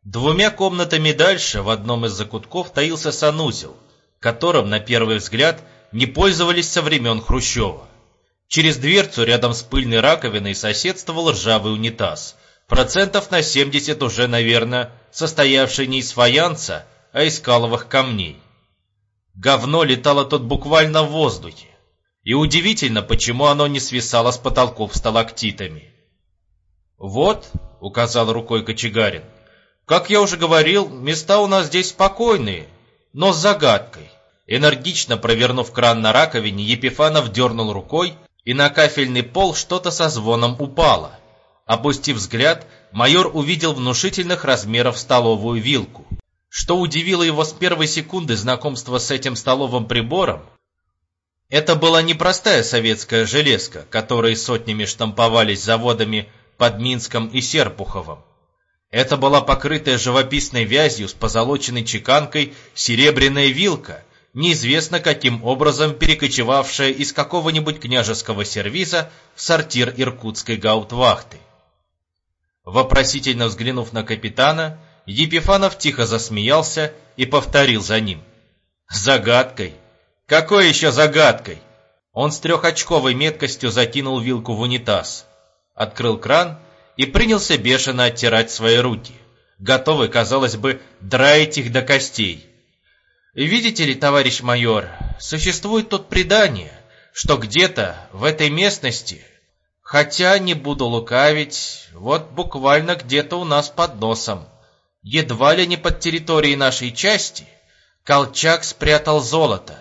2 комнатами дальше в одном из закутков таился санузел, которым, на первый взгляд, не пользовались со времен Хрущева. Через дверцу рядом с пыльной раковиной соседствовал ржавый унитаз, процентов на 70 уже, наверное, состоявший не из фаянса, а из каловых камней. Говно летало тут буквально в воздухе, и удивительно, почему оно не свисало с потолков сталактитами. «Вот», — указал рукой Кочегарин, — «как я уже говорил, места у нас здесь спокойные, но с загадкой». Энергично провернув кран на раковине, Епифанов дернул рукой, и на кафельный пол что-то со звоном упало. Опустив взгляд, майор увидел внушительных размеров столовую вилку. Что удивило его с первой секунды знакомства с этим столовым прибором, это была не простая советская железка, которой сотнями штамповались заводами под Минском и Серпуховым. Это была покрытая живописной вязью с позолоченной чеканкой серебряная вилка, неизвестно каким образом перекочевавшая из какого-нибудь княжеского сервиза в сортир иркутской гауптвахты. Вопросительно взглянув на капитана, Епифанов тихо засмеялся и повторил за ним: «Загадкой? Какой еще загадкой?» Он с 3-очковой меткостью закинул вилку в унитаз, открыл кран и принялся бешено оттирать свои руки, готовый, казалось бы, драить их до костей. «Видите ли, товарищ майор, существует тут предание, что где-то в этой местности, хотя не буду лукавить, вот буквально где-то у нас под носом, едва ли не под территорией нашей части, Колчак спрятал золото».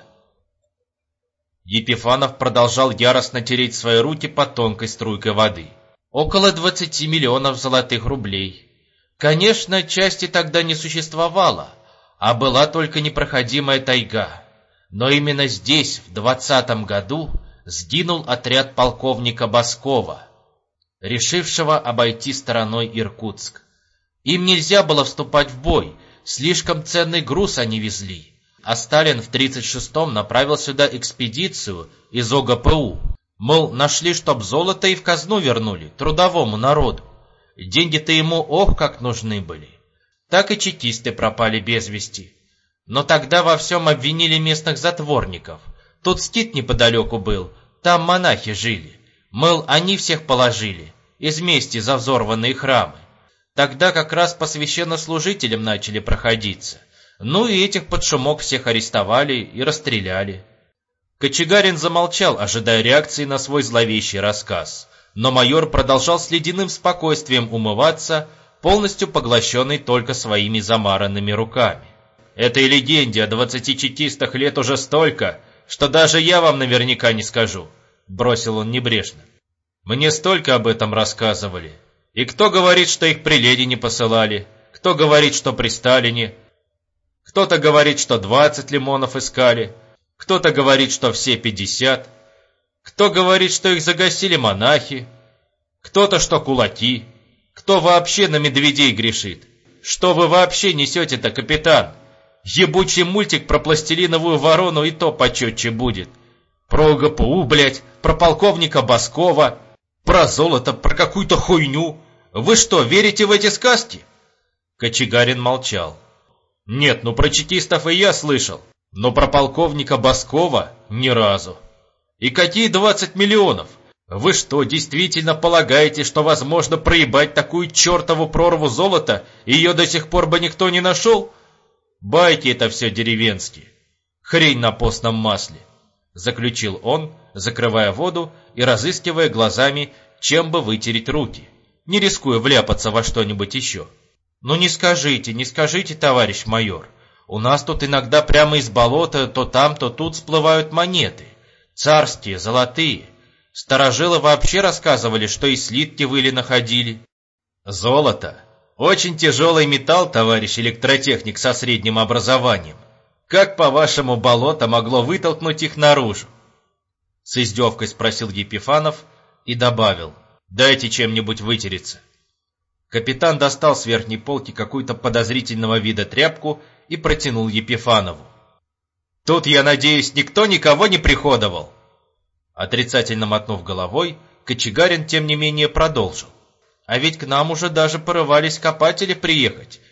Епифанов продолжал яростно тереть свои руки под тонкой струйкой воды. «Около 20 миллионов золотых рублей. Конечно, части тогда не существовало, а была только непроходимая тайга. Но именно здесь, в 20-м году, сгинул отряд полковника Баскова, решившего обойти стороной Иркутск. Им нельзя было вступать в бой, слишком ценный груз они везли. А Сталин в 1936-м направил сюда экспедицию из ОГПУ. Мол, нашли, чтоб золото и в казну вернули, трудовому народу. Деньги-то ему ох как нужны были. Так и чекисты пропали без вести. Но тогда во всем обвинили местных затворников. Тут скит неподалеку был, там монахи жили. Мол, они всех положили, из мести за взорванные храмы. Тогда как раз по священнослужителям начали проходиться. Ну и этих под шумок всех арестовали и расстреляли. Кочегарин замолчал, ожидая реакции на свой зловещий рассказ. Но майор продолжал с ледяным спокойствием умываться, полностью поглощенный только своими замаранными руками. «Этой легенде о 20 чекистах лет уже столько, что даже я вам наверняка не скажу», — бросил он небрежно. «Мне столько об этом рассказывали. И кто говорит, что их при Ленине посылали, кто говорит, что при Сталине. Кто-то говорит, что 20 лимонов искали, кто-то говорит, что все 50, кто говорит, что их загасили монахи, кто-то, что кулаки, кто вообще на медведей грешит. Что вы вообще несете-то, капитан? Ебучий мультик про пластилиновую ворону и то почетче будет. Про ОГПУ, блядь, про полковника Баскова, про золото, про какую-то хуйню. Вы что, верите в эти сказки?» Кочегарин молчал. «Нет, ну про чекистов и я слышал, но про полковника Баскова ни разу. И какие 20 миллионов? Вы что, действительно полагаете, что возможно проебать такую чертову прорву золота, и ее до сих пор бы никто не нашел? Байки это все деревенские. Хрень на постном масле», — заключил он, закрывая воду и разыскивая глазами, чем бы вытереть руки, не рискуя вляпаться во что-нибудь еще. «Ну не скажите, товарищ майор. У нас тут иногда прямо из болота то там, то тут всплывают монеты. Царские, золотые. Старожилы вообще рассказывали, что и слитки в Иле находили». «Золото? Очень тяжелый металл, товарищ электротехник со средним образованием. Как, по-вашему, болото могло вытолкнуть их наружу?» С издевкой спросил Епифанов и добавил: «Дайте чем-нибудь вытереться». Капитан достал с верхней полки какую-то подозрительного вида тряпку и протянул Епифанову. «Тут, я надеюсь, никто никого не приходовал?» Отрицательно мотнув головой, Кочегарин, тем не менее, продолжил. «А ведь к нам уже даже порывались копатели приехать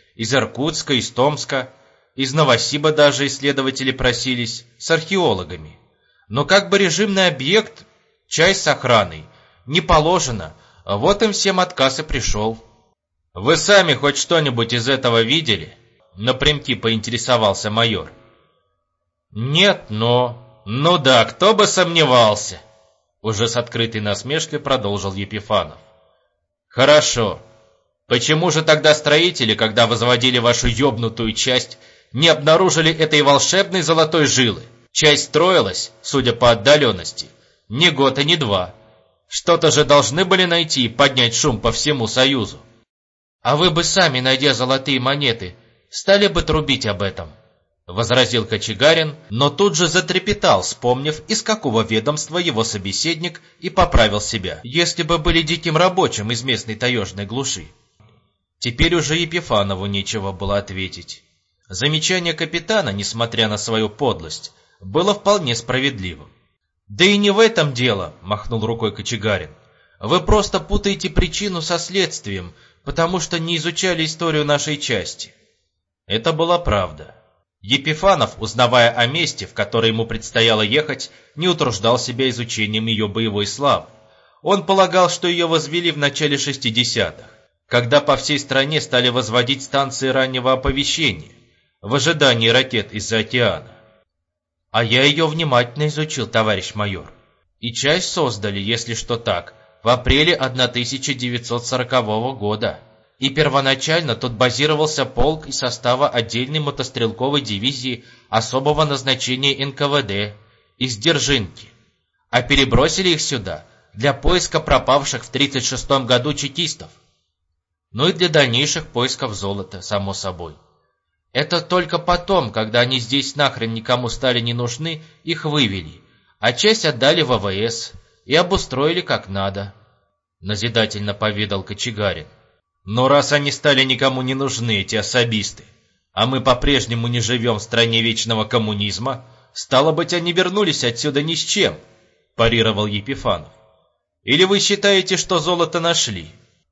из Иркутска, из Томска, из Новосиба даже исследователи просились с археологами. Но как бы режимный объект, часть с охраной, не положено, вот им всем отказ и пришел. «Вы сами хоть что-нибудь из этого видели?» Напрямки поинтересовался майор. «Нет, но...» «Ну да, кто бы сомневался!» Уже с открытой насмешкой продолжил Епифанов. «Хорошо. Почему же тогда строители, когда возводили вашу ёбнутую часть, не обнаружили этой волшебной золотой жилы? Часть строилась, судя по отдаленности, не год и не два. Что-то же должны были найти и поднять шум по всему Союзу. А вы бы сами, найдя золотые монеты, стали бы трубить об этом», — возразил Кочегарин, но тут же затрепетал, вспомнив, из какого ведомства его собеседник, и поправил себя. «Если бы были диким рабочим из местной таежной глуши». Теперь уже Епифанову нечего было ответить. Замечание капитана, несмотря на свою подлость, было вполне справедливым. «Да и не в этом дело», — махнул рукой Кочегарин. «Вы просто путаете причину со следствием, потому что не изучали историю нашей части». Это была правда. Епифанов, узнавая о месте, в которое ему предстояло ехать, не утруждал себя изучением ее боевой славы. Он полагал, что ее возвели в начале 60-х, когда по всей стране стали возводить станции раннего оповещения, в ожидании ракет из-за океана. А я ее внимательно изучил, товарищ майор. И часть создали, если что так, в апреле 1940 года. И первоначально тут базировался полк из состава отдельной мотострелковой дивизии особого назначения НКВД из Дзержинки. А перебросили их сюда для поиска пропавших в 1936 году чекистов. Ну и для дальнейших поисков золота, само собой. Это только потом, когда они здесь нахрен никому стали не нужны, их вывели, а часть отдали в ВВС и обустроили как надо», — назидательно поведал Кочегарин. «Но раз они стали никому не нужны, эти особисты, а мы по-прежнему не живем в стране вечного коммунизма, стало быть, они вернулись отсюда ни с чем», — парировал Епифанов. «Или вы считаете, что золото нашли?»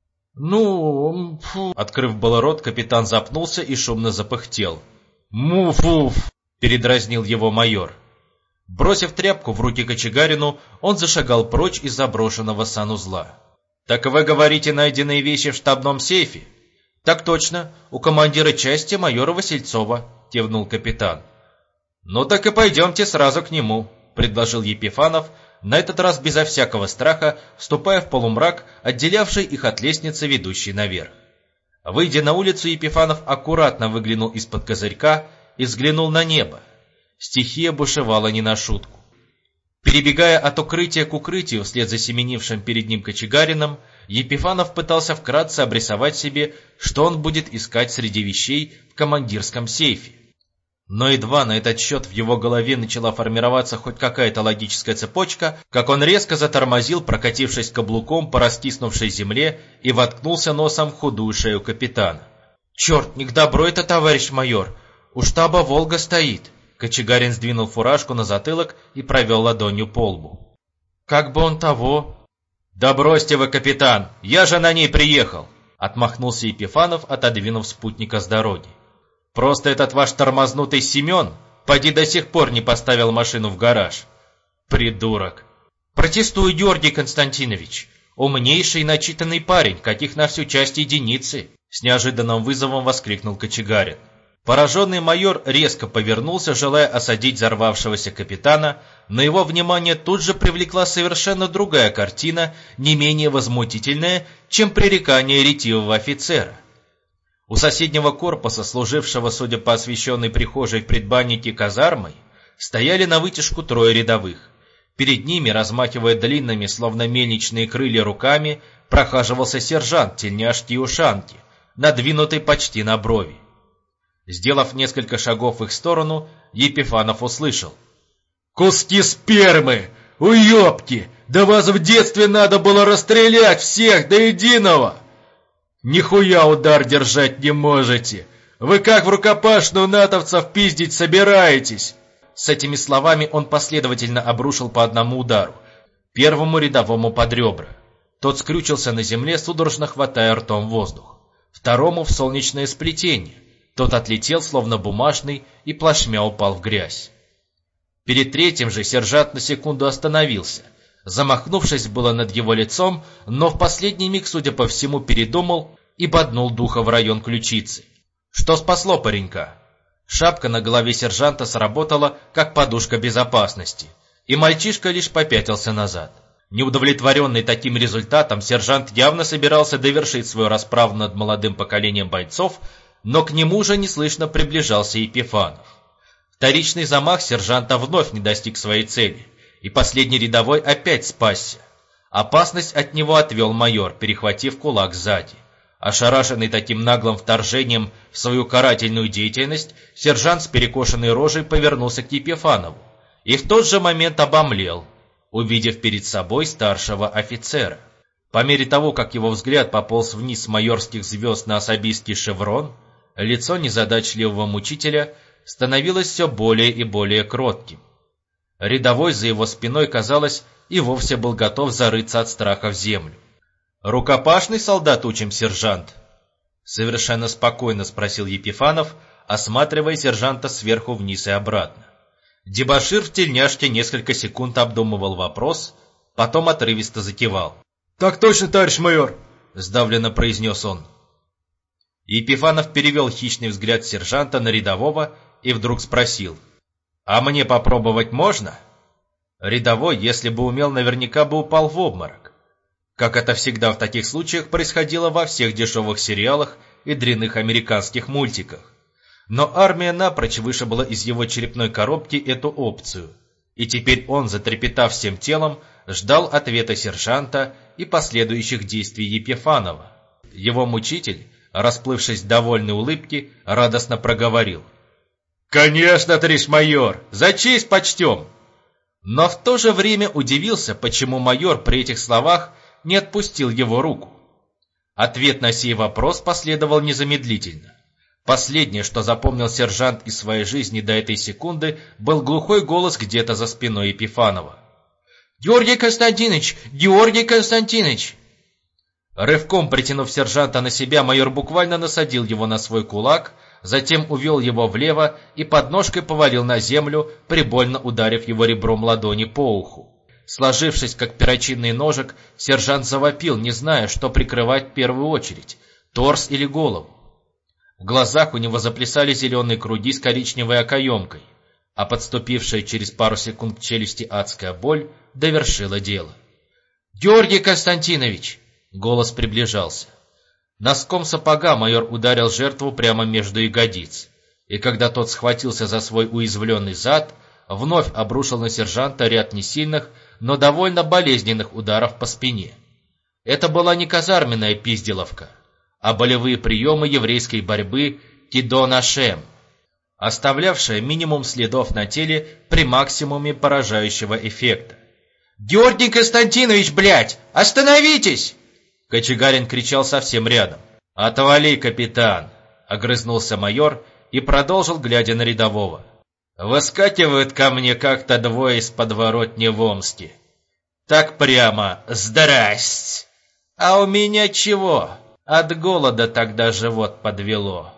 «Ну...» Открыв было рот, капитан запнулся и шумно запыхтел. «Муф-уф!» — передразнил его майор. Бросив тряпку в руки Кочегарину, он зашагал прочь из заброшенного санузла. «Так вы говорите, найденные вещи в штабном сейфе?» «Так точно, у командира части майора Васильцова», — кивнул капитан. «Ну так и пойдемте сразу к нему», — предложил Епифанов, на этот раз безо всякого страха, вступая в полумрак, отделявший их от лестницы, ведущей наверх. Выйдя на улицу, Епифанов аккуратно выглянул из-под козырька и взглянул на небо. Стихия бушевала не на шутку. Перебегая от укрытия к укрытию вслед за семенившим перед ним Кочегарином, Епифанов пытался вкратце обрисовать себе, что он будет искать среди вещей в командирском сейфе. Но едва на этот счет в его голове начала формироваться хоть какая-то логическая цепочка, как он резко затормозил, прокатившись каблуком по раскиснувшей земле, и воткнулся носом в худую шею капитана. «Черт, не к добру это, товарищ майор! У штаба «Волга» стоит!» Кочегарин сдвинул фуражку на затылок и провел ладонью по лбу. «Как бы он того...» «Да бросьте вы, капитан! Я же на ней приехал!» Отмахнулся Епифанов, отодвинув спутника с дороги. «Просто этот ваш тормознутый Семен, поди до сих пор не поставил машину в гараж. Придурок!» «Протестую, Георгий Константинович! Умнейший и начитанный парень, каких на всю часть единицы!» С неожиданным вызовом воскликнул Кочегарин. Пораженный майор резко повернулся, желая осадить взорвавшегося капитана, но его внимание тут же привлекла совершенно другая картина, не менее возмутительная, чем пререкание ретивого офицера. У соседнего корпуса, служившего, судя по освещенной прихожей в предбаннике казармой, стояли на вытяжку трое рядовых. Перед ними, размахивая длинными, словно мельничные крылья руками, прохаживался сержант тельняшки и ушанки, надвинутый почти на брови. Сделав несколько шагов в их сторону, Епифанов услышал: «Куски спермы! Уёбки! Да вас в детстве надо было расстрелять всех до единого! Нихуя удар держать не можете! Вы как в рукопашную натовцев пиздить собираетесь?» С этими словами он последовательно обрушил по одному удару, первому рядовому под ребра. Тот скрючился на земле, судорожно хватая ртом воздух. второму в солнечное сплетение. Тот отлетел, словно бумажный, и плашмя упал в грязь. Перед третьим же сержант на секунду остановился, замахнувшись было над его лицом, но в последний миг, судя по всему, передумал и боднул духа в район ключицы. Что спасло паренька? Шапка на голове сержанта сработала, как подушка безопасности, и мальчишка лишь попятился назад. Неудовлетворенный таким результатом, сержант явно собирался довершить свою расправу над молодым поколением бойцов, но к нему же неслышно приближался Епифанов. Вторичный замах сержанта вновь не достиг своей цели, и последний рядовой опять спасся. Опасность от него отвел майор, перехватив кулак сзади. Ошарашенный таким наглым вторжением в свою карательную деятельность, сержант с перекошенной рожей повернулся к Епифанову и в тот же момент обомлел, увидев перед собой старшего офицера. По мере того, как его взгляд пополз вниз с майорских звезд на особистский шеврон, лицо незадачливого мучителя становилось все более и более кротким. Рядовой за его спиной, казалось, и вовсе был готов зарыться от страха в землю. «Рукопашный солдат учим, сержант?» Совершенно спокойно спросил Епифанов, осматривая сержанта сверху вниз и обратно. Дебошир в тельняшке несколько секунд обдумывал вопрос, потом отрывисто закивал. «Так точно, товарищ майор!» — сдавленно произнес он. Епифанов перевел хищный взгляд сержанта на рядового и вдруг спросил: «А мне попробовать можно?» Рядовой, если бы умел, наверняка бы упал в обморок, как это всегда в таких случаях происходило во всех дешевых сериалах и дрянных американских мультиках. Но армия напрочь вышибла из его черепной коробки эту опцию, и теперь он, затрепетав всем телом, ждал ответа сержанта и последующих действий Епифанова. Его мучитель, расплывшись в довольной улыбке, радостно проговорил: «Конечно, товарищ майор, за честь почтем!» Но в то же время удивился, почему майор при этих словах не отпустил его руку. Ответ на сей вопрос последовал незамедлительно. Последнее, что запомнил сержант из своей жизни до этой секунды, был глухой голос где-то за спиной Епифанова. «Георгий Константинович! Георгий Константинович!» Рывком притянув сержанта на себя, майор буквально насадил его на свой кулак, затем увел его влево и подножкой повалил на землю, прибольно ударив его ребром ладони по уху. Сложившись, как перочинный ножик, сержант завопил, не зная, что прикрывать в первую очередь — торс или голову. В глазах у него заплясали зеленые круги с коричневой окоемкой, а подступившая через пару секунд к челюсти адская боль довершила дело. «Георгий Константинович!» — голос приближался. Носком сапога майор ударил жертву прямо между ягодиц, и когда тот схватился за свой уязвленный зад, вновь обрушил на сержанта ряд несильных, но довольно болезненных ударов по спине. Это была не казарменная пизделовка, а болевые приемы еврейской борьбы Кидон Ашем, оставлявшая минимум следов на теле при максимуме поражающего эффекта. «Георгий Константинович, блядь, остановитесь!» Кочегарин кричал совсем рядом. «Отвали, капитан!» — огрызнулся майор и продолжил, глядя на рядового. «Выскакивают ко мне как-то двое из подворотни в Омске. Так прямо: здрасте! А у меня чего? От голода тогда живот подвело.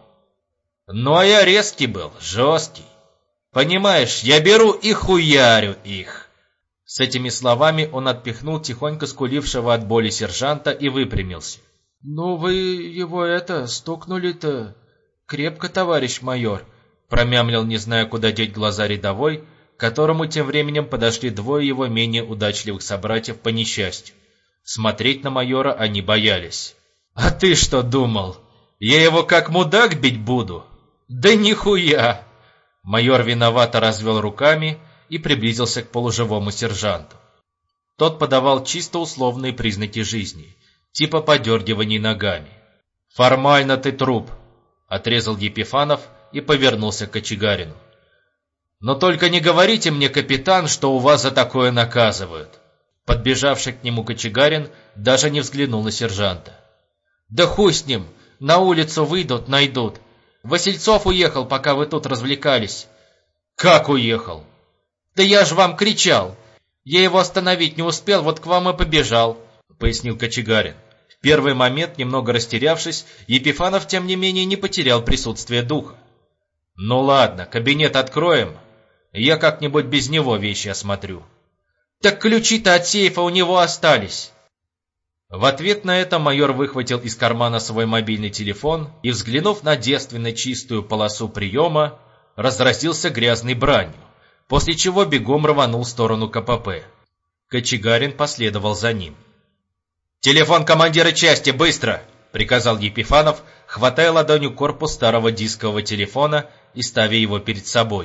Ну а я резкий был, жесткий. Понимаешь, я беру и хуярю их». С этими словами он отпихнул тихонько скулившего от боли сержанта и выпрямился. «Ну вы его стукнули-то крепко, товарищ майор», промямлил, не зная, куда деть глаза рядовой, к которому тем временем подошли двое его менее удачливых собратьев по несчастью. Смотреть на майора они боялись. «А ты что думал? Я его как мудак бить буду? Да нихуя!» Майор виновато развел руками и приблизился к полуживому сержанту. Тот подавал чисто условные признаки жизни, типа подергиваний ногами. «Формально ты труп», — отрезал Епифанов и повернулся к кочегарину. «Но только не говорите мне, капитан, что у вас за такое наказывают». Подбежавший к нему кочегарин даже не взглянул на сержанта. «Да хуй с ним, на улицу выйдут, найдут. Васильцов уехал, пока вы тут развлекались». «Как уехал?» «Да я ж вам кричал. Я его остановить не успел, вот к вам и побежал», — пояснил кочегарин. первый момент, немного растерявшись, Епифанов, тем не менее, не потерял присутствие духа. «Ну ладно, кабинет откроем, я как-нибудь без него вещи осмотрю». «Так ключи-то от сейфа у него остались». В ответ на это майор выхватил из кармана свой мобильный телефон и, взглянув на девственно чистую полосу приема, разразился грязной бранью, после чего бегом рванул в сторону КПП. Кочегарин последовал за ним. «Телефон командира части, быстро!» — приказал Епифанов, хватая ладонью корпус старого дискового телефона и ставя его перед собой.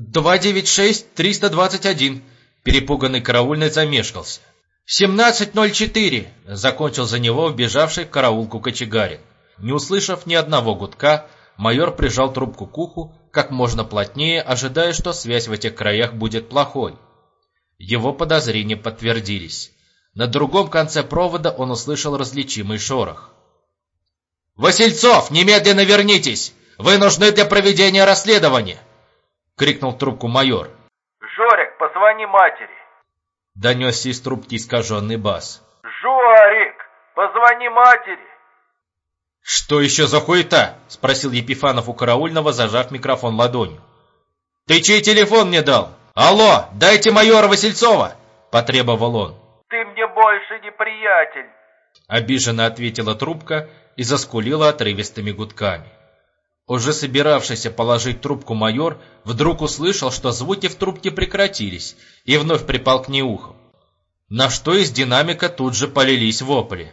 296-321. Перепуганный караульный замешкался. 1704. Закончил за него вбежавший в караулку кочегарин. Не услышав ни одного гудка, майор прижал трубку к уху как можно плотнее, ожидая, что связь в этих краях будет плохой. Его подозрения подтвердились. На другом конце провода он услышал различимый шорох. «Васильцов, немедленно вернитесь! Вы нужны для проведения расследования!» — крикнул в трубку майор. «Жорик, позвони матери!» — донесся из трубки искаженный бас. «Жорик, позвони матери!» «Что еще за хуета?» — спросил Епифанов у караульного, зажав микрофон ладонью. «Ты чей телефон мне дал? Алло, дайте майора Васильцова!» — потребовал он. «Ты мне больше не приятель!» — обиженно ответила трубка и заскулила отрывистыми гудками. Уже собиравшийся положить трубку майор вдруг услышал, что звуки в трубке прекратились, и вновь припал к ней ухом. На что из динамика тут же полились вопли.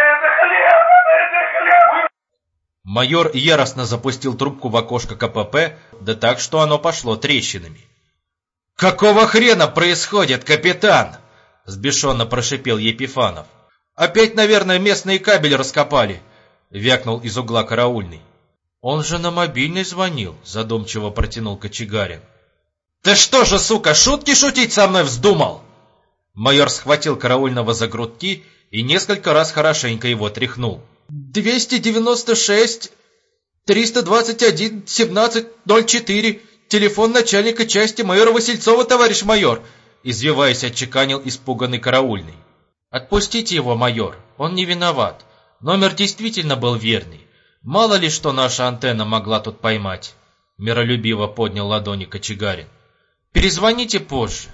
Майор яростно запустил трубку в окошко КПП, да так, что оно пошло трещинами. «Какого хрена происходит, капитан?» — взбешенно прошипел Епифанов. «Опять, наверное, местные кабели раскопали», — вякнул из угла караульный. «Он же на мобильный звонил», — задумчиво протянул кочегарин. «Ты что же, сука, шутки шутить со мной вздумал?» Майор схватил караульного за грудки и несколько раз хорошенько его тряхнул. 296-321-1704. Телефон начальника части майора Васильцова, товарищ майор!» Извиваясь, отчеканил испуганный караульный. «Отпустите его, майор, он не виноват. Номер действительно был верный. Мало ли что наша антенна могла тут поймать», — миролюбиво поднял ладони кочегарин. «Перезвоните позже».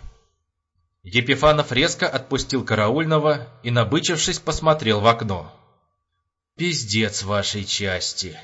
Епифанов резко отпустил караульного и, набычившись, посмотрел в окно. «Пиздец вашей части!»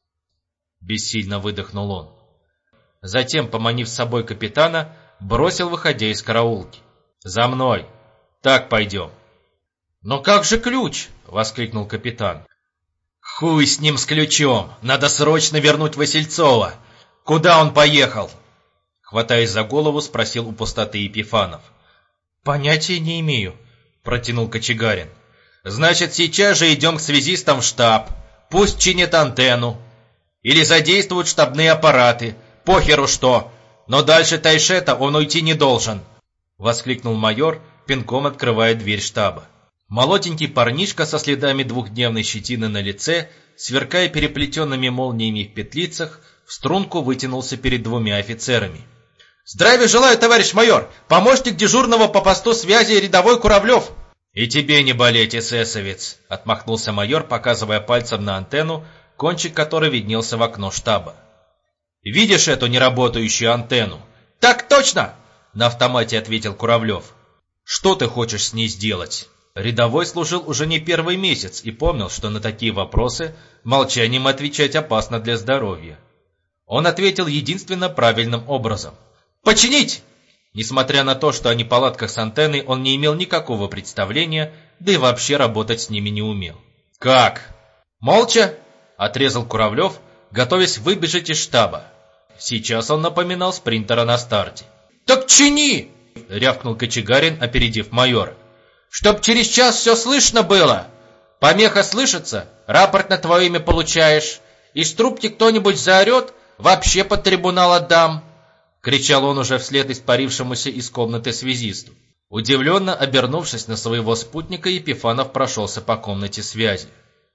Бессильно выдохнул он. Затем, поманив с собой капитана, бросил, выходя из караулки. «За мной! Так пойдем!» «Но как же ключ?» — воскликнул капитан. «Хуй с ним, с ключом! Надо срочно вернуть Васильцова! Куда он поехал?» Хватаясь за голову, спросил у пустоты Епифанов. «Понятия не имею», — протянул кочегарин. «Значит, сейчас же идем к связистам в штаб. Пусть чинят антенну. Или задействуют штабные аппараты. Похеру что. Но дальше Тайшета он уйти не должен», — воскликнул майор, пинком открывая дверь штаба. Молоденький парнишка со следами двухдневной щетины на лице, сверкая переплетенными молниями в петлицах, в струнку вытянулся перед двумя офицерами. «Здравия желаю, товарищ майор! Помощник дежурного по посту связи рядовой Куравлев!» «И тебе не болеть, эсэсовец!» — отмахнулся майор, показывая пальцем на антенну, кончик которой виднелся в окно штаба. «Видишь эту неработающую антенну?» «Так точно!» — на автомате ответил Куравлев. «Что ты хочешь с ней сделать?» Рядовой служил уже не первый месяц и помнил, что на такие вопросы молчанием отвечать опасно для здоровья. Он ответил единственно правильным образом. «Починить!» Несмотря на то, что о неполадках с антенной он не имел никакого представления, да и вообще работать с ними не умел. «Как?» «Молча!» — отрезал Куравлев, готовясь выбежать из штаба. Сейчас он напоминал спринтера на старте. «Так чини!» — рявкнул кочегарин, опередив майора. «Чтоб через час все слышно было! Помеха слышится, рапорт на твое имя получаешь. Из трубки кто-нибудь заорет, вообще под трибунал отдам!» — кричал он уже вслед испарившемуся из комнаты связисту. Удивленно обернувшись на своего спутника, Епифанов прошелся по комнате связи.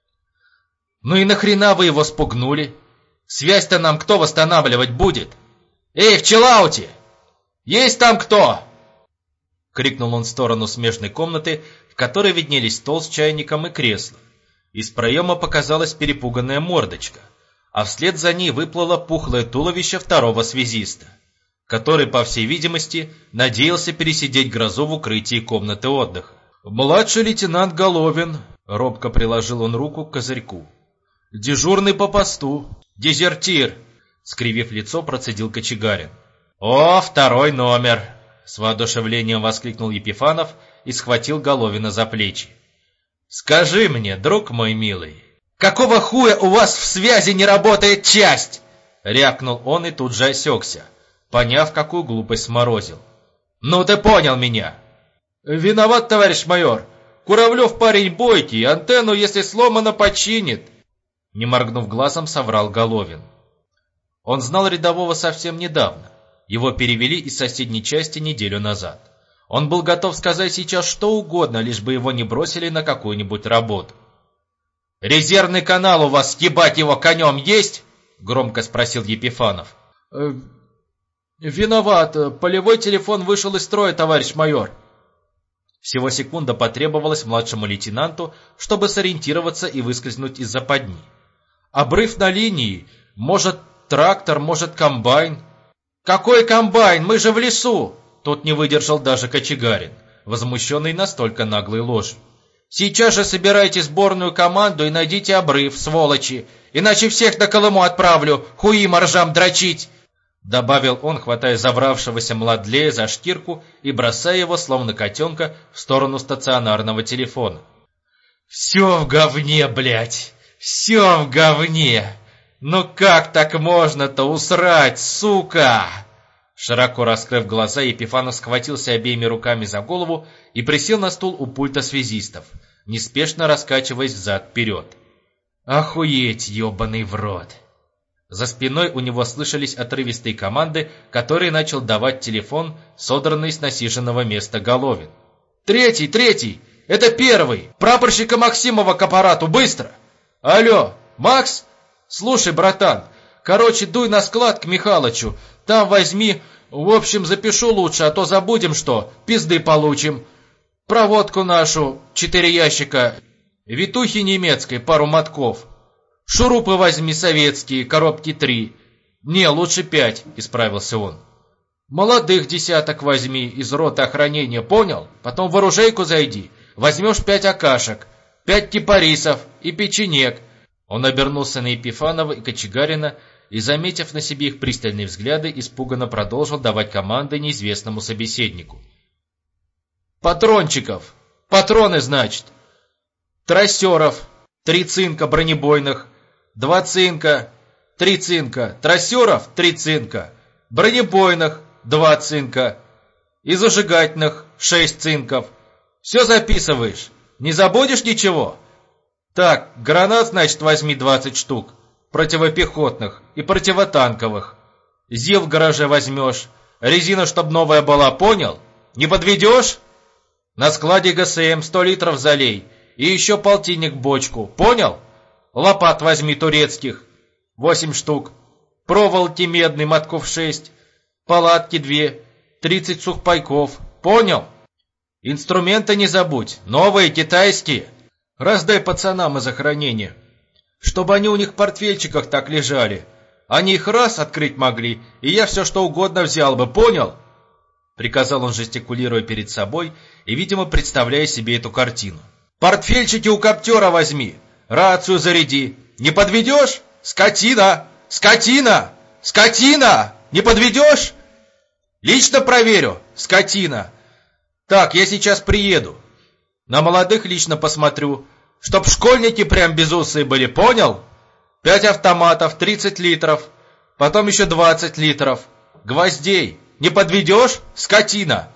«Ну и нахрена вы его спугнули? Связь-то нам кто восстанавливать будет? Эй, в чиллауте! Есть там кто?» — крикнул он в сторону смежной комнаты, в которой виднелись стол с чайником и кресло. Из проема показалась перепуганная мордочка, а вслед за ней выплыло пухлое туловище второго связиста, который, по всей видимости, надеялся пересидеть грозу в укрытии комнаты отдыха. «Младший лейтенант Головин», — робко приложил он руку к козырьку. «Дежурный по посту. Дезертир», — скривив лицо, процедил Кочегарин. «О, второй номер!» — с воодушевлением воскликнул Епифанов и схватил Головина за плечи. «Скажи мне, друг мой милый, какого хуя у вас в связи не работает часть?» — рявкнул он и тут же осекся, поняв, какую глупость сморозил. «Ну ты понял меня!» «Виноват, товарищ майор. Куравлев парень бойкий, антенну, если сломано, починит!» Не моргнув глазом, соврал Головин. Он знал рядового совсем недавно. Его перевели из соседней части неделю назад. Он был готов сказать сейчас что угодно, лишь бы его не бросили на какую-нибудь работу. «Резервный канал у вас, ебать его, конем есть?» — громко спросил Епифанов. «Виноват, полевой телефон вышел из строя, товарищ майор». Всего секунда потребовалась младшему лейтенанту, чтобы сориентироваться и выскользнуть из западни. «Обрыв на линии. Может, трактор, может, комбайн». «Какой комбайн? Мы же в лесу!» Тут не выдержал даже Кочегарин, возмущенный настолько наглой ложью. «Сейчас же собирайте сборную команду и найдите обрыв, сволочи, иначе всех на Колыму отправлю, хуи моржам дрочить!» Добавил он, хватая завравшегося младлея за шкирку и бросая его, словно котенка, в сторону стационарного телефона. «Все в говне, блядь! Все в говне! Ну как так можно-то усрать, сука?» Широко раскрыв глаза, Епифанов схватился обеими руками за голову и присел на стул у пульта связистов, неспешно раскачиваясь взад-вперед. «Охуеть, ебаный в рот!» За спиной у него слышались отрывистые команды, которые начал давать телефон, содранный с насиженного места Головин. «Третий! Это первый! Прапорщика Максимова к аппарату, быстро! Алло, Макс? Слушай, братан, короче, дуй на склад к Михалычу, там возьми, в общем, запишу лучше, а то забудем что, пизды получим. Проводку нашу, 4 ящика, витухи немецкой, пару мотков. Шурупы возьми советские, коробки 3. Не, лучше 5, исправился он. Молодых десяток возьми из роты охранения, понял? Потом в оружейку зайди, возьмешь 5 акашек, 5 кипарисов и печенек. Он обернулся на Епифанова и Кочегарина и, заметив на себе их пристальные взгляды, испуганно продолжил давать команды неизвестному собеседнику. «Патрончиков! Патроны, значит! Трассеров! 3 цинка бронебойных! 2 цинка! 3 цинка! Трассеров! 3 цинка! Бронебойных! 2 цинка! И зажигательных! 6 цинков! Все записываешь? Не забудешь ничего? Так, гранат, значит, возьми 20 штук, противопехотных и противотанковых. ЗИЛ в гараже возьмешь, резина, чтоб новая была, понял? Не подведешь? На складе ГСМ 100 литров залей и еще полтинник бочку, понял? Лопат возьми турецких, 8 штук, проволоки медной, мотков 6, палатки 2, 30 сухпайков, понял? Инструменты не забудь, новые, китайские. Раздай пацанам из охранения, чтобы они у них в портфельчиках так лежали. Они их раз открыть могли, и я все что угодно взял бы, понял?» Приказал он, жестикулируя перед собой и, видимо, представляя себе эту картину. «Портфельчики у коптера возьми, рацию заряди. Не подведешь? Скотина! Скотина! Скотина! Не подведешь? Лично проверю, скотина! Так, я сейчас приеду. На молодых лично посмотрю, чтоб школьники прям безусые были, понял? 5 автоматов, 30 литров, потом еще 20 литров. Гвоздей. Не подведешь? Скотина.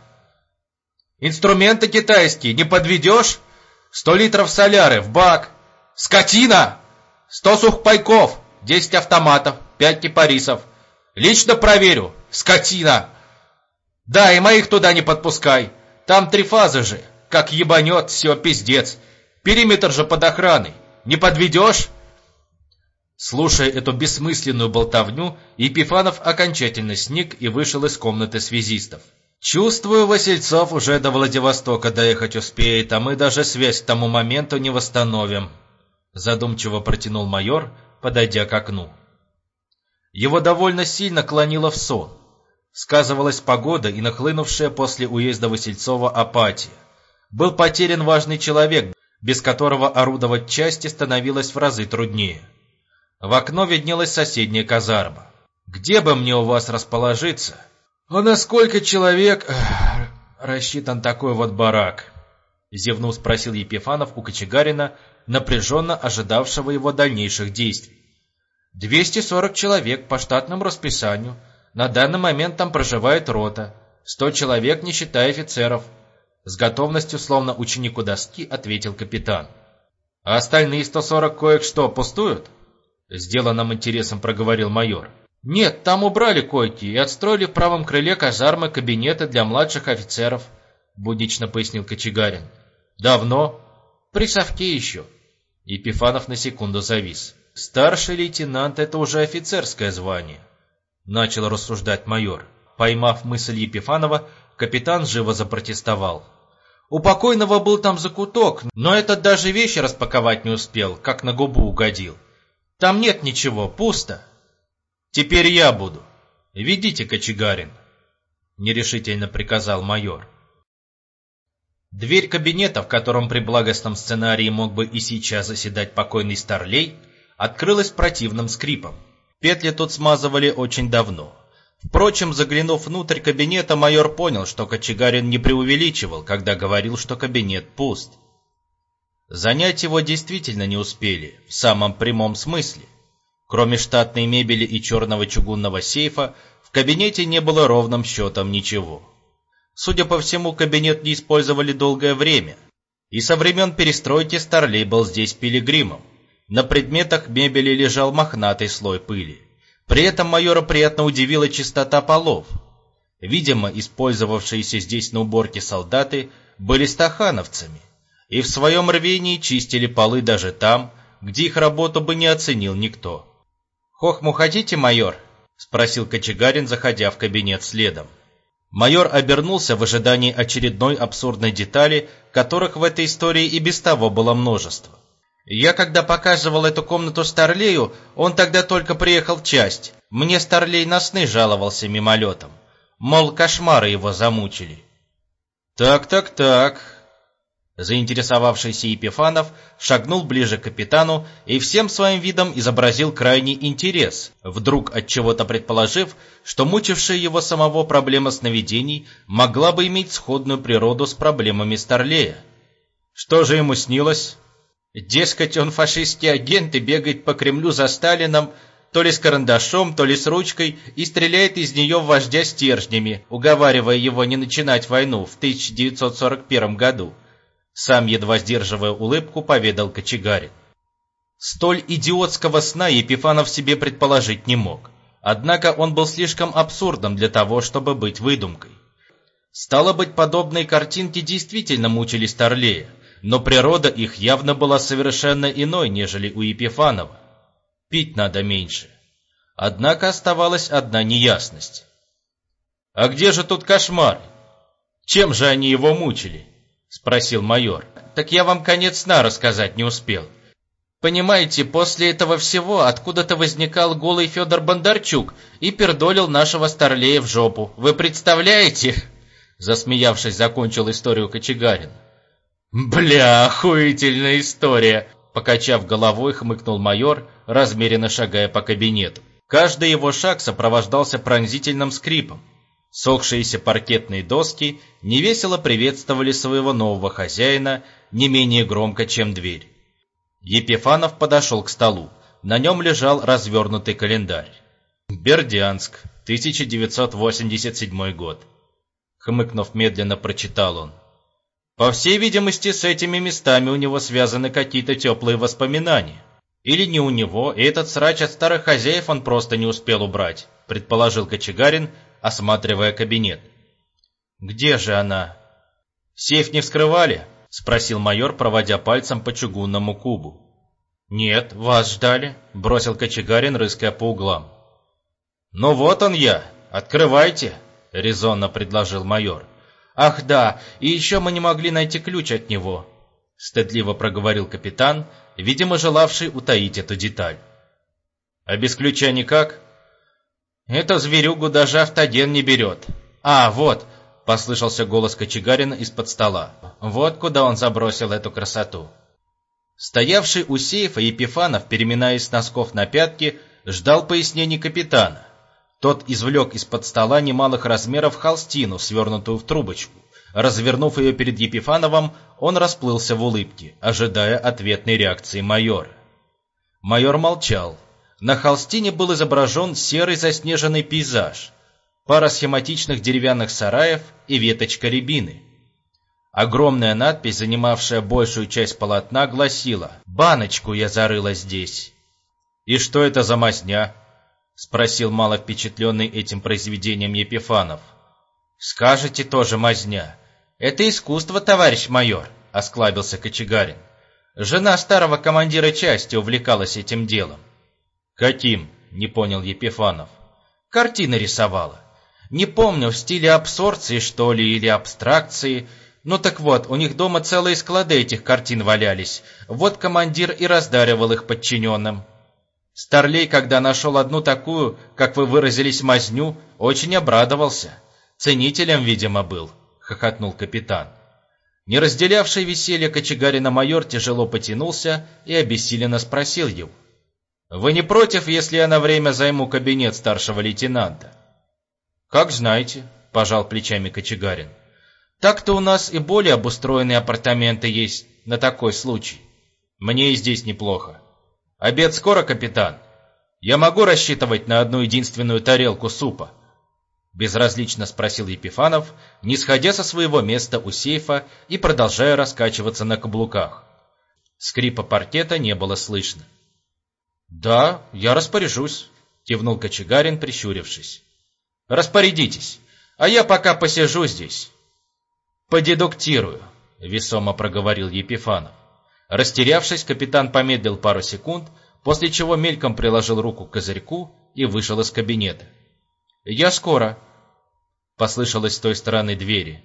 Инструменты китайские. Не подведешь? 100 литров соляры в бак. Скотина. 100 сухпайков, 10 автоматов, 5 кипарисов. Лично проверю. Скотина. Да, и моих туда не подпускай. Там 3 фазы же. Как ебанет, все, пиздец. Периметр же под охраной. Не подведешь?» Слушая эту бессмысленную болтовню, Епифанов окончательно сник и вышел из комнаты связистов. «Чувствую, Васильцов уже до Владивостока доехать успеет, а мы даже связь к тому моменту не восстановим», задумчиво протянул майор, подойдя к окну. Его довольно сильно клонило в сон. Сказывалась погода и нахлынувшая после уезда Васильцова апатия. Был потерян важный человек, без которого орудовать части становилось в разы труднее. В окно виднелась соседняя казарма. «Где бы мне у вас расположиться?» «А на сколько человек рассчитан такой вот барак?» Зевнув, спросил Епифанов у кочегарина, напряженно ожидавшего его дальнейших действий. 240 человек по штатному расписанию. На данный момент там проживает рота. 100 человек, не считая офицеров. С готовностью, словно ученик у доски, ответил капитан. А остальные 140 кое-что пустуют? Сделанным интересом проговорил майор. Нет, там убрали койки и отстроили в правом крыле казармы кабинеты для младших офицеров, буднично пояснил кочегарин. Давно? При совке еще. Епифанов на секунду завис. Старший лейтенант — это уже офицерское звание, начал рассуждать майор. Поймав мысль Епифанова, капитан живо запротестовал. У покойного был там закуток, но этот даже вещи распаковать не успел, как на губу угодил. Там нет ничего, пусто. Теперь я буду. Ведите, кочегарин, нерешительно приказал майор. Дверь кабинета, в котором при благостном сценарии мог бы и сейчас заседать покойный старлей, открылась противным скрипом. Петли тут смазывали очень давно. Впрочем, заглянув внутрь кабинета, майор понял, что кочегарин не преувеличивал, когда говорил, что кабинет пуст. Занять его действительно не успели, в самом прямом смысле. Кроме штатной мебели и черного чугунного сейфа, в кабинете не было ровным счетом ничего. Судя по всему, кабинет не использовали долгое время, и со времен перестройки старлей был здесь пилигримом. На предметах мебели лежал мохнатый слой пыли. При этом майора приятно удивила чистота полов. Видимо, использовавшиеся здесь на уборке солдаты были стахановцами, и в своем рвении чистили полы даже там, где их работу бы не оценил никто. «Хохму хотите, майор?» — спросил кочегарин, заходя в кабинет следом. Майор обернулся в ожидании очередной абсурдной детали, которых в этой истории и без того было множество. Я когда показывал эту комнату Старлею, он тогда только приехал в часть. Мне Старлей на сны жаловался мимолетом. Мол, кошмары его замучили. Так. Заинтересовавшийся Епифанов шагнул ближе к капитану и всем своим видом изобразил крайний интерес, вдруг от чего-то предположив, что мучившая его самого проблема сновидений могла бы иметь сходную природу с проблемами Старлея. Что же ему снилось? Дескать, он фашистский агент и бегает по Кремлю за Сталином, то ли с карандашом, то ли с ручкой, и стреляет из нее в вождя стержнями, уговаривая его не начинать войну в 1941 году. Сам, едва сдерживая улыбку, поведал кочегарин. Столь идиотского сна Епифанов себе предположить не мог. Однако он был слишком абсурдным для того, чтобы быть выдумкой. Стало быть, подобные картинки действительно мучили Старлея, но природа их явно была совершенно иной, нежели у Епифанова. Пить надо меньше. Однако оставалась одна неясность. «А где же тут кошмар? Чем же они его мучили?» — спросил майор. «Так я вам конец сна рассказать не успел. Понимаете, после этого всего откуда-то возникал голый Федор Бондарчук и пердолил нашего Старлея в жопу. Вы представляете?» Засмеявшись, закончил историю кочегарин. «Бля, охуительная история!» Покачав головой, хмыкнул майор, размеренно шагая по кабинету. Каждый его шаг сопровождался пронзительным скрипом. Сохшиеся паркетные доски невесело приветствовали своего нового хозяина не менее громко, чем дверь. Епифанов подошел к столу. На нем лежал развернутый календарь. «Бердянск, 1987 год». Хмыкнув, медленно прочитал он. По всей видимости, с этими местами у него связаны какие-то теплые воспоминания. Или не у него, и этот срач от старых хозяев он просто не успел убрать, предположил кочегарин, осматривая кабинет. «Где же она?» «Сейф не вскрывали?» — спросил майор, проводя пальцем по чугунному кубу. «Нет, вас ждали», — бросил кочегарин, рыская по углам. «Ну вот он я, открывайте», — резонно предложил майор. «Ах да, и еще мы не могли найти ключ от него», — стыдливо проговорил капитан видимо, желавший утаить эту деталь. «А без ключа никак?» «Эту зверюгу даже автоген не берет. А, вот!» — послышался голос кочегарина из-под стола. «Вот куда он забросил эту красоту». Стоявший у сейфа Епифанов, переминаясь с носков на пятки, ждал пояснений капитана. Тот извлек из-под стола немалых размеров холстину, свернутую в трубочку. Развернув ее перед Епифановым, он расплылся в улыбке, ожидая ответной реакции майора. Майор молчал. На холстине был изображен серый заснеженный пейзаж, пара схематичных деревянных сараев и веточка рябины. Огромная надпись, занимавшая большую часть полотна, гласила: «Баночку я зарыла здесь». «И что это за мазня?» — спросил мало впечатленный этим произведением Епифанов. «Скажете тоже мазня. Это искусство, товарищ майор», — осклабился кочегарин. «Жена старого командира части увлекалась этим делом». «Каким?» — не понял Епифанов. «Картины рисовала. Не помню, в стиле абсорбции, что ли, или абстракции. Ну так вот, у них дома целые склады этих картин валялись. Вот командир и раздаривал их подчиненным. Старлей, когда нашел одну такую, как вы выразились, мазню, очень обрадовался. Ценителем, видимо, был», — хохотнул капитан. Не разделявший веселье кочегарина майор тяжело потянулся и обессиленно спросил его: «Вы не против, если я на время займу кабинет старшего лейтенанта?» «Как знаете», — пожал плечами кочегарин. «Так-то у нас и более обустроенные апартаменты есть на такой случай. Мне и здесь неплохо. Обед скоро, капитан? Я могу рассчитывать на одну единственную тарелку супа?» Безразлично спросил Епифанов, не сходя со своего места у сейфа и продолжая раскачиваться на каблуках. Скрипа паркета не было слышно. «Да, я распоряжусь», — кивнул кочегарин, прищурившись. «Распорядитесь, а я пока посижу здесь». «Подедуктирую», — весомо проговорил Епифанов. Растерявшись, капитан помедлил пару секунд, после чего мельком приложил руку к козырьку и вышел из кабинета. «Я скоро», — послышалось с той стороны двери.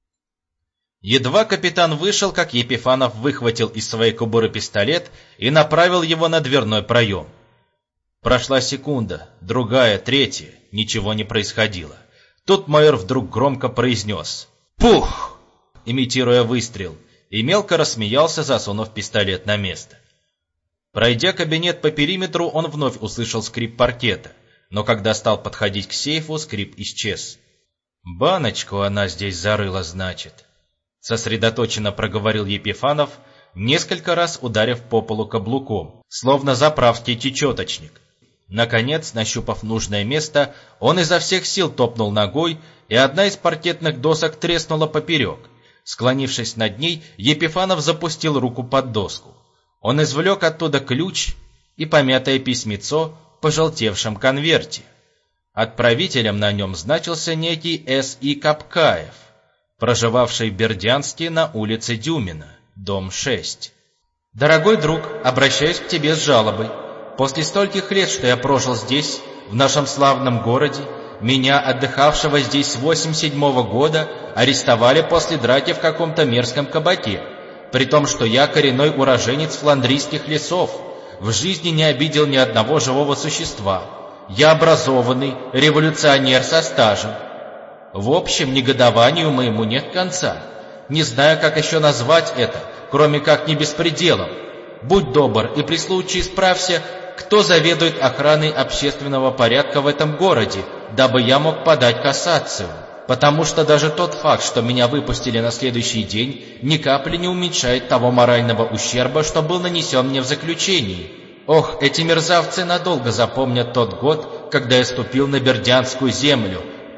Едва капитан вышел, как Епифанов выхватил из своей кобуры пистолет и направил его на дверной проем. Прошла секунда, другая, третья, ничего не происходило. Тут майор вдруг громко произнес: «Пух!», имитируя выстрел, и мелко рассмеялся, засунув пистолет на место. Пройдя кабинет по периметру, он вновь услышал скрип паркета, но когда стал подходить к сейфу, скрип исчез. «Баночку она здесь зарыла, значит», — сосредоточенно проговорил Епифанов, несколько раз ударив по полу каблуком, словно заправский чечеточник. Наконец, нащупав нужное место, он изо всех сил топнул ногой, и одна из паркетных досок треснула поперек. Склонившись над ней, Епифанов запустил руку под доску. Он извлек оттуда ключ и помятое письмецо в пожелтевшем конверте. Отправителем на нем значился некий С.И. Капкаев, проживавший в Бердянске на улице Дюмина, дом 6. «Дорогой друг, обращаюсь к тебе с жалобой. После стольких лет, что я прожил здесь, в нашем славном городе, меня, отдыхавшего здесь с 87-го года, арестовали после драки в каком-то мерзком кабаке, при том, что я коренной уроженец фландрийских лесов, в жизни не обидел ни одного живого существа. Я образованный революционер со стажем. В общем, негодованию моему нет конца. Не знаю, как еще назвать это, кроме как не беспределом. Будь добр и при случае справься, кто заведует охраной общественного порядка в этом городе, дабы я мог подать кассацию. Потому что даже тот факт, что меня выпустили на следующий день, ни капли не уменьшает того морального ущерба, что был нанесен мне в заключении. Ох, эти мерзавцы надолго запомнят тот год, когда я ступил на Бердянскую землю,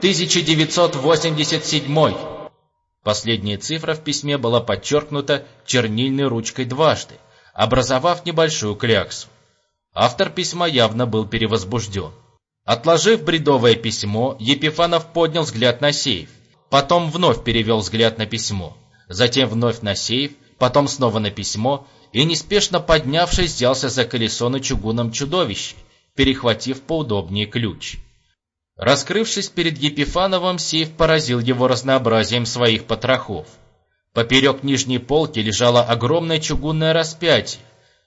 1987. Последняя цифра в письме была подчеркнута чернильной ручкой дважды, образовав небольшую кляксу. Автор письма явно был перевозбужден. Отложив бредовое письмо, Епифанов поднял взгляд на сейф, потом вновь перевел взгляд на письмо, затем вновь на сейф, потом снова на письмо и, неспешно поднявшись, взялся за колесо на чугунном чудовище, перехватив поудобнее ключ. Раскрывшись перед Епифановым, сейф поразил его разнообразием своих потрохов. Поперек нижней полки лежало огромное чугунное распятие.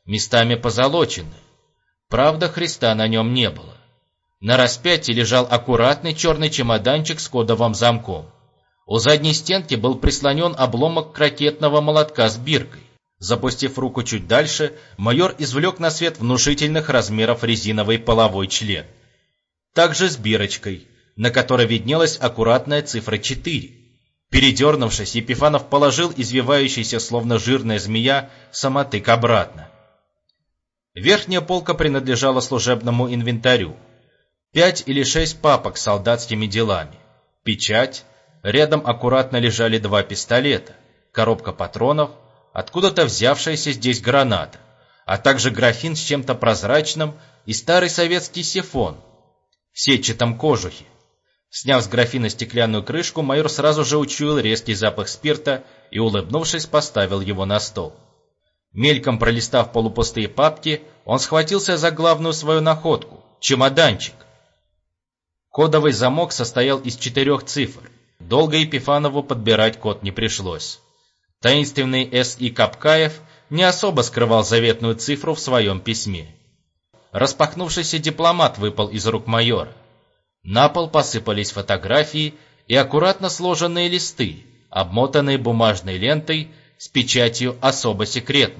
местами позолочены. Правда, Христа на нем не было. На распятии лежал аккуратный черный чемоданчик с кодовым замком. У задней стенки был прислонен обломок крокетного молотка с биркой. Запустив руку чуть дальше, майор извлек на свет внушительных размеров резиновый половой член. Также с бирочкой, на которой виднелась аккуратная цифра 4. Передернувшись, Епифанов положил извивающийся, словно жирная змея, самотык обратно. Верхняя полка принадлежала служебному инвентарю. 5 или 6 папок с солдатскими делами, печать, рядом аккуратно лежали 2 пистолета, коробка патронов, откуда-то взявшаяся здесь граната, а также графин с чем-то прозрачным и старый советский сифон в сетчатом кожухе. Сняв с графина стеклянную крышку, майор сразу же учуял резкий запах спирта и, улыбнувшись, поставил его на стол. Мельком пролистав полупустые папки, он схватился за главную свою находку – чемоданчик. Кодовый замок состоял из 4 цифр. Долго Епифанову подбирать код не пришлось. Таинственный С.И. Капкаев не особо скрывал заветную цифру в своем письме. Распахнувшийся дипломат выпал из рук майора. На пол посыпались фотографии и аккуратно сложенные листы, обмотанные бумажной лентой с печатью «Особо секретно».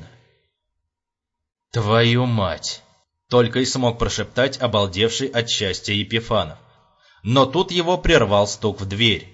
«Твою мать!» — только и смог прошептать обалдевший от счастья Епифанов. Но тут его прервал стук в дверь.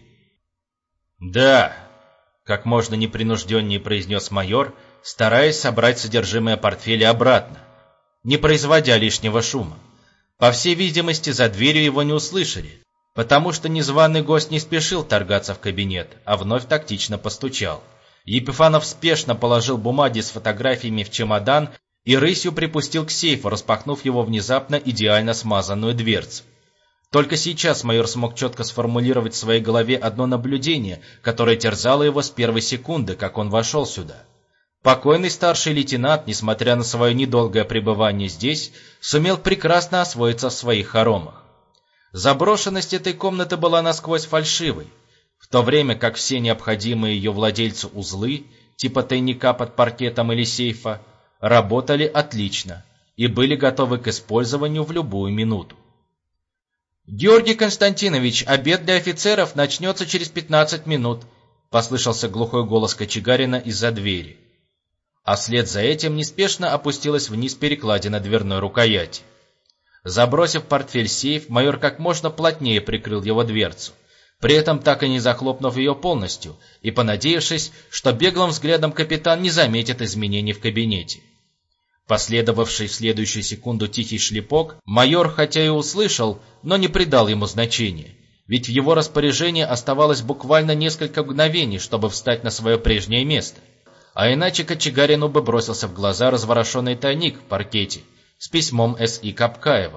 «Да», — как можно непринужденнее произнес майор, стараясь собрать содержимое портфеля обратно, не производя лишнего шума. По всей видимости, за дверью его не услышали, потому что незваный гость не спешил торгаться в кабинет, а вновь тактично постучал. Епифанов спешно положил бумаги с фотографиями в чемодан и рысью припустил к сейфу, распахнув его внезапно идеально смазанную дверцу. Только сейчас майор смог четко сформулировать в своей голове одно наблюдение, которое терзало его с первой секунды, как он вошел сюда. Покойный старший лейтенант, несмотря на свое недолгое пребывание здесь, сумел прекрасно освоиться в своих хоромах. Заброшенность этой комнаты была насквозь фальшивой, в то время как все необходимые ее владельцу узлы, типа тайника под паркетом или сейфа, работали отлично и были готовы к использованию в любую минуту. «Георгий Константинович, обед для офицеров начнется через 15 минут», — послышался глухой голос кочегарина из-за двери. А вслед за этим неспешно опустилась вниз перекладина дверной рукояти. Забросив портфель в сейф, майор как можно плотнее прикрыл его дверцу, при этом так и не захлопнув ее полностью, и понадеявшись, что беглым взглядом капитан не заметит изменений в кабинете. Последовавший в следующую секунду тихий шлепок майор хотя и услышал, но не придал ему значения, ведь в его распоряжении оставалось буквально несколько мгновений, чтобы встать на свое прежнее место. А иначе кочегарину бы бросился в глаза разворошенный тайник в паркете с письмом С.И. Капкаева.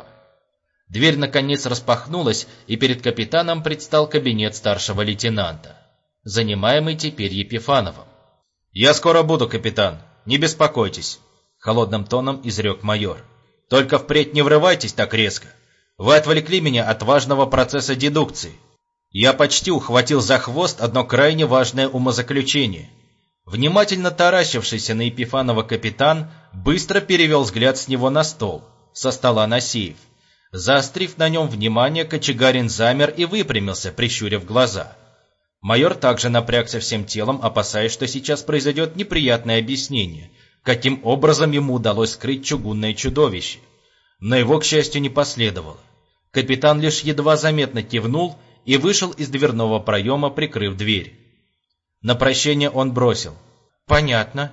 Дверь наконец распахнулась, и перед капитаном предстал кабинет старшего лейтенанта, занимаемый теперь Епифановым. «Я скоро буду, капитан, не беспокойтесь», — холодным тоном изрек майор. «Только впредь не врывайтесь так резко. Вы отвлекли меня от важного процесса дедукции. Я почти ухватил за хвост одно крайне важное умозаключение». Внимательно таращившийся на Епифанова капитан быстро перевел взгляд с него на стол, со стола на сейф. Заострив на нем внимание, кочегарин замер и выпрямился, прищурив глаза. Майор также напрягся всем телом, опасаясь, что сейчас произойдет неприятное объяснение, каким образом ему удалось скрыть чугунное чудовище. Но его, к счастью, не последовало. Капитан лишь едва заметно кивнул и вышел из дверного проема, прикрыв дверь. На прощение он бросил: «Понятно».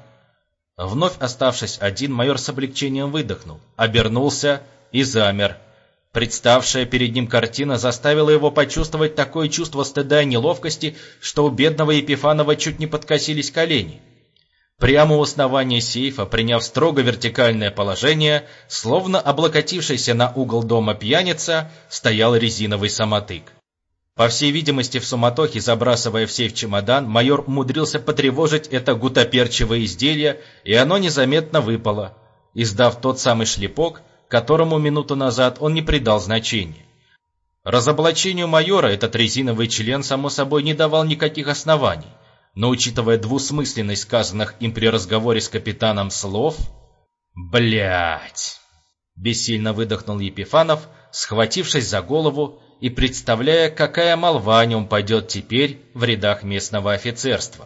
Вновь оставшись один, майор с облегчением выдохнул, обернулся и замер. Представшая перед ним картина заставила его почувствовать такое чувство стыда и неловкости, что у бедного Епифанова чуть не подкосились колени. Прямо у основания сейфа, приняв строго вертикальное положение, словно облокотившийся на угол дома пьяница, стоял резиновый самотык. По всей видимости, в суматохе, забрасывая в сейф чемодан, майор умудрился потревожить это гутоперчивое изделие, и оно незаметно выпало, издав тот самый шлепок, которому минуту назад он не придал значения. Разоблачению майора этот резиновый член, само собой, не давал никаких оснований, но, учитывая двусмысленность сказанных им при разговоре с капитаном слов, Блять! Бессильно выдохнул Епифанов, схватившись за голову и представляя, какая молва о нем пойдет теперь в рядах местного офицерства.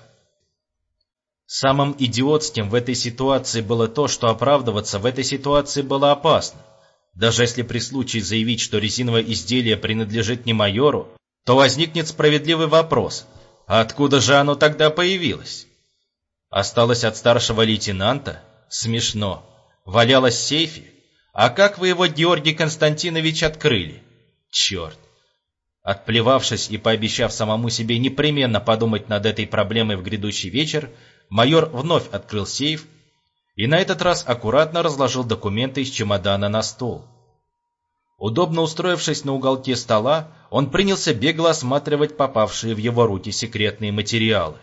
Самым идиотским в этой ситуации было то, что оправдываться в этой ситуации было опасно. Даже если при случае заявить, что резиновое изделие принадлежит не майору, то возникнет справедливый вопрос: а откуда же оно тогда появилось? Осталось от старшего лейтенанта? Смешно. Валялось в сейфе? А как вы его, Георгий Константинович, открыли? Черт! Отплевавшись и пообещав самому себе непременно подумать над этой проблемой в грядущий вечер, майор вновь открыл сейф и на этот раз аккуратно разложил документы из чемодана на стол. Удобно устроившись на уголке стола, он принялся бегло осматривать попавшие в его руки секретные материалы.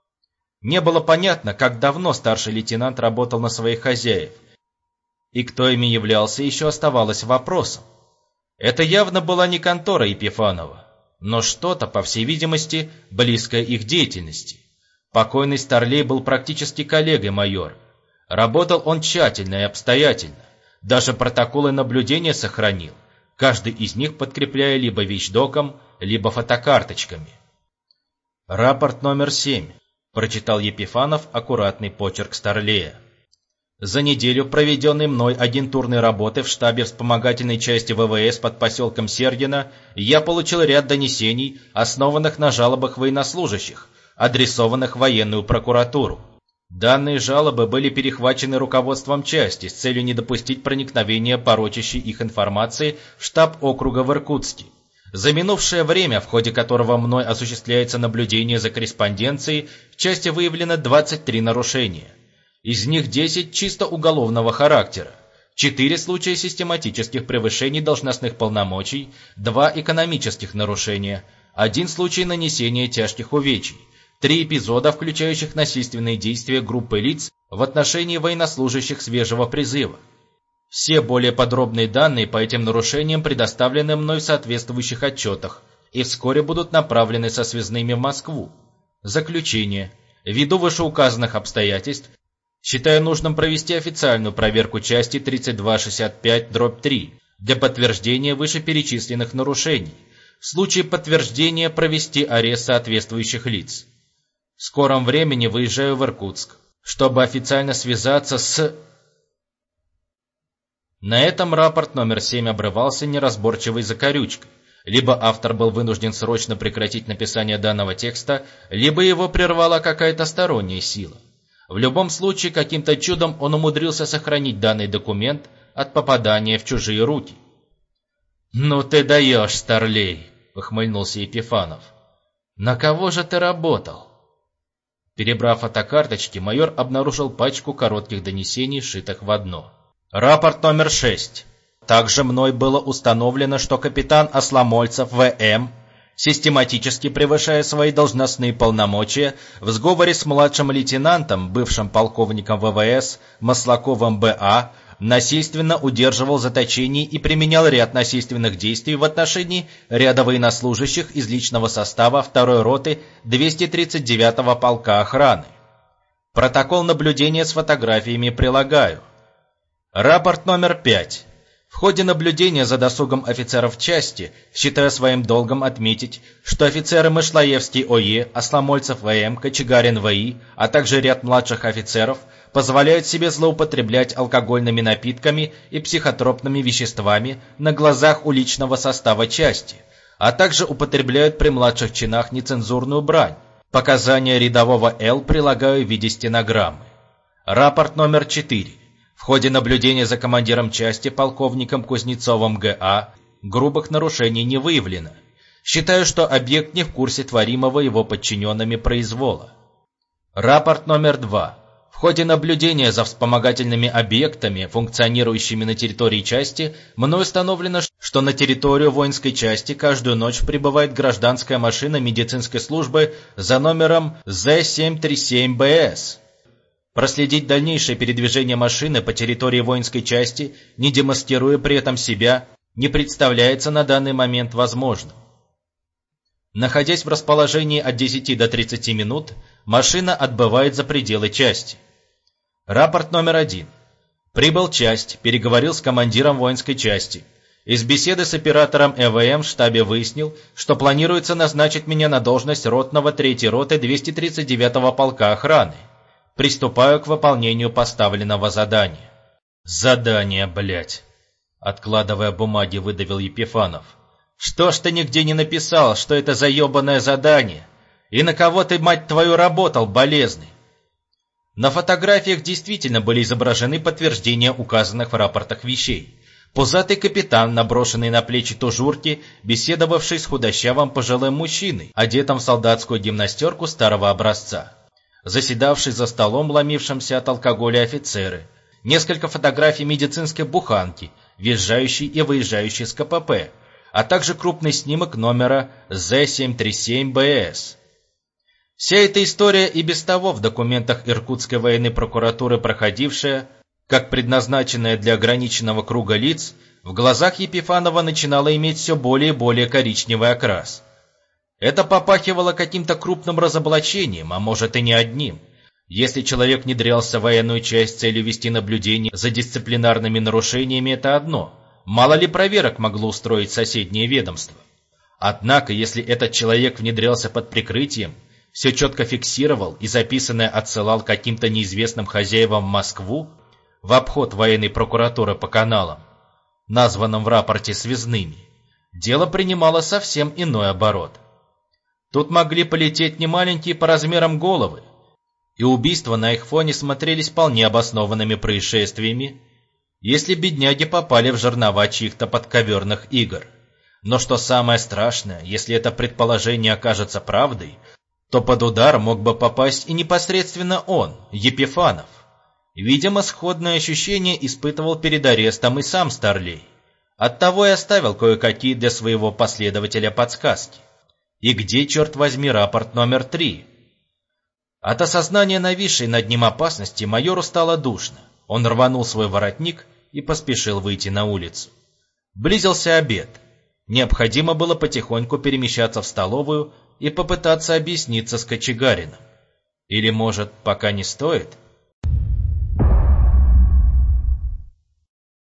Не было понятно, как давно старший лейтенант работал на своих хозяев, и кто ими являлся, еще оставалось вопросом. Это явно была не контора Епифанова, но что-то, по всей видимости, близкое их деятельности. Покойный Старлей был практически коллегой майора. Работал он тщательно и обстоятельно, даже протоколы наблюдения сохранил, каждый из них подкрепляя либо вещдоком, либо фотокарточками. «Рапорт номер 7», — прочитал Епифанов аккуратный почерк Старлея. «За неделю, проведенной мной агентурной работы в штабе вспомогательной части ВВС под поселком Сергино, я получил ряд донесений, основанных на жалобах военнослужащих, адресованных в военную прокуратуру. Данные жалобы были перехвачены руководством части с целью не допустить проникновения порочащей их информации в штаб округа в Иркутске. За минувшее время, в ходе которого мной осуществляется наблюдение за корреспонденцией, в части выявлено 23 нарушения. Из них 10 чисто уголовного характера, 4 случая систематических превышений должностных полномочий, 2 экономических нарушения, 1 случай нанесения тяжких увечий, 3 эпизода, включающих насильственные действия группы лиц в отношении военнослужащих свежего призыва. Все более подробные данные по этим нарушениям предоставлены мной в соответствующих отчетах и вскоре будут направлены со связными в Москву. Заключение. Ввиду вышеуказанных обстоятельств, считаю нужным провести официальную проверку части 3265/3 для подтверждения вышеперечисленных нарушений. В случае подтверждения провести арест соответствующих лиц. В скором времени выезжаю в Иркутск, чтобы официально связаться с... На этом рапорт номер 7 обрывался неразборчивой закорючкой. Либо автор был вынужден срочно прекратить написание данного текста, либо его прервала какая-то сторонняя сила. В любом случае, каким-то чудом он умудрился сохранить данный документ от попадания в чужие руки. «Ну ты даешь, Старлей!» — ухмыльнулся Епифанов. «На кого же ты работал?» Перебрав фотокарточки, майор обнаружил пачку коротких донесений, сшитых в одно. Рапорт номер 6. Также мной было установлено, что капитан Осломольцев В.М., систематически превышая свои должностные полномочия, в сговоре с младшим лейтенантом, бывшим полковником ВВС Маслаковым Б.А., насильственно удерживал в заточении и применял ряд насильственных действий в отношении ряда военнослужащих из личного состава 2-й роты 239-го полка охраны. Протокол наблюдения с фотографиями прилагаю. Рапорт номер 5. В ходе наблюдения за досугом офицеров части считаю своим долгом отметить, что офицеры Мышлаевский О.Е., Осломольцев В.М., Кочегарин В.И., а также ряд младших офицеров позволяют себе злоупотреблять алкогольными напитками и психотропными веществами на глазах у личного состава части, а также употребляют при младших чинах нецензурную брань. Показания рядового Л. прилагаю в виде стенограммы. Рапорт номер 4. В ходе наблюдения за командиром части полковником Кузнецовым Г.А. грубых нарушений не выявлено. Считаю, что объект не в курсе творимого его подчиненными произвола. Рапорт номер 2. В ходе наблюдения за вспомогательными объектами, функционирующими на территории части, мной установлено, что на территорию воинской части каждую ночь прибывает гражданская машина медицинской службы за номером З737БС. Проследить дальнейшее передвижение машины по территории воинской части, не демаскируя при этом себя, не представляется на данный момент возможным. Находясь в расположении от 10 до 30 минут, машина отбывает за пределы части. Рапорт номер 1. Прибыл в часть, переговорил с командиром воинской части. Из беседы с оператором ЭВМ в штабе выяснил, что планируется назначить меня на должность ротного 3-й роты 239-го полка охраны. Приступаю к выполнению поставленного задания. Задание, блядь. Откладывая бумаги, выдавил Епифанов. Что ж ты нигде не написал, что это за ебаное задание? И на кого ты, мать твою, работал, болезный? На фотографиях действительно были изображены подтверждения указанных в рапортах вещей. Пузатый капитан, наброшенный на плечи тужурки, беседовавший с худощавым пожилым мужчиной, одетым в солдатскую гимнастерку старого образца. Заседавший за столом, ломившимся от алкоголя офицеры. Несколько фотографий медицинской буханки, въезжающей и выезжающей с КПП, а также крупный снимок номера З737БС. Вся эта история и без того в документах Иркутской военной прокуратуры проходившая, как предназначенная для ограниченного круга лиц, в глазах Епифанова начинала иметь все более и более коричневый окрас. Это попахивало каким-то крупным разоблачением, а может и не одним. Если человек внедрялся в военную часть с целью вести наблюдение за дисциплинарными нарушениями, это одно. Мало ли проверок могло устроить соседнее ведомство. Однако, если этот человек внедрялся под прикрытием, все четко фиксировал и записанное отсылал каким-то неизвестным хозяевам в Москву, в обход военной прокуратуры по каналам, названным в рапорте связными, дело принимало совсем иной оборот. Тут могли полететь немаленькие по размерам головы, и убийства на их фоне смотрелись вполне обоснованными происшествиями, если бедняги попали в жернова чьих-то подковерных игр. Но что самое страшное, если это предположение окажется правдой, то под удар мог бы попасть и непосредственно он, Епифанов. Видимо, сходное ощущение испытывал перед арестом и сам Старлей. Оттого и оставил кое-какие для своего последователя подсказки. И где, черт возьми, рапорт номер 3? От осознания нависшей над ним опасности майору стало душно. Он рванул свой воротник и поспешил выйти на улицу. Близился обед. Необходимо было потихоньку перемещаться в столовую и попытаться объясниться с кочегарином. Или, может, пока не стоит?